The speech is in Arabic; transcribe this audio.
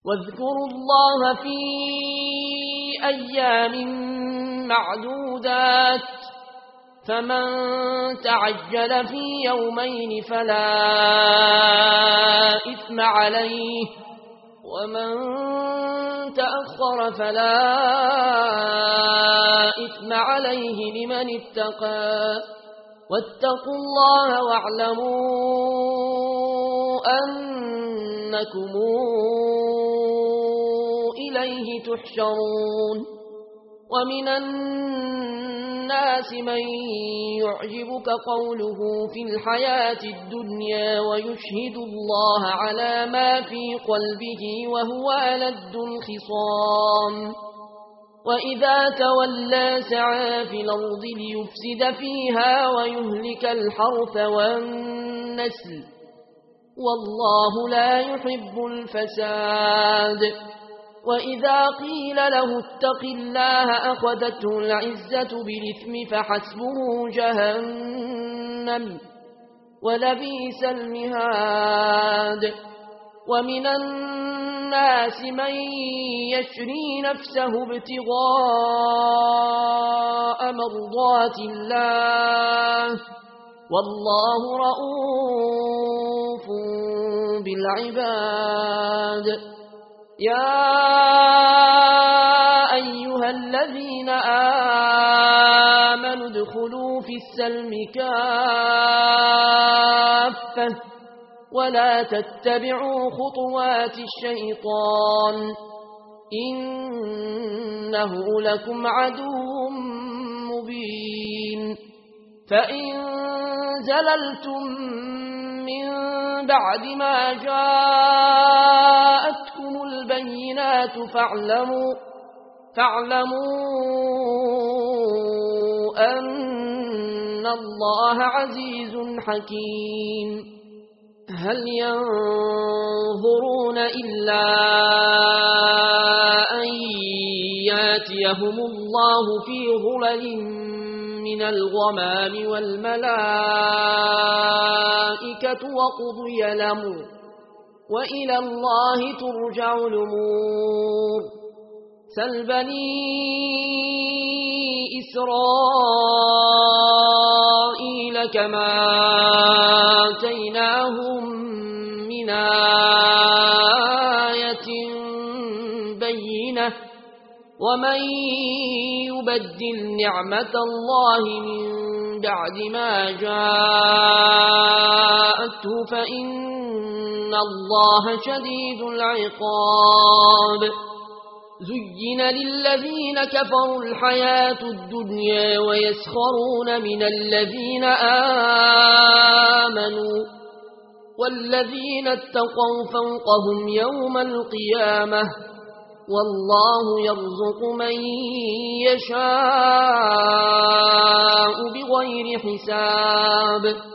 واذكروا الله في أيام معدودات فمن تعجل في يومين فلا إثم عليه ومن تأخر فلا إثم عليه لمن اتقى واتقوا الله واعلموا أنكم إليه تحشرون ومن الناس من يعجبك قوله في الحياة الدنيا ويشهد الله على ما في قلبه وهو ألد الخصام وإذا تولى سعى في الأرض ليفسد فيها ويهلك الحرث والنسل والله لا يحب الفساد وإذا قيل له اتق الله أخذته العزة بالإثم فحسبه جهنم ولبئس المهاد ومن الناس من يشري نفسه ابتغاء مرضات الله والله رؤوف بالعباد يا أيها الذين آمنوا ادخلوا في السلم كافة ولا تتبعوا خطوات الشيطان إنه لكم عدو مبين فإن زللتم من بعد ما جاءتكم البينات فاعلموا أن الله عزيز حكيم هل ينظرون إلا أن ياتيهم الله في ظلل من الغمام والملائكة وقضي الأمر وإلى الله ترجع الأمور سل بني إسرائيل كما آتيناهم من آية بينة ومن يبدل نعمة الله من بعد ما جاءته فإن الله شديد العقاب زين للذين كفروا الحياة الدنيا ويسخرون من الذين آمنوا والذين اتقوا فوقهم يوم القيامة والله يرزق من يشاء بغير حساب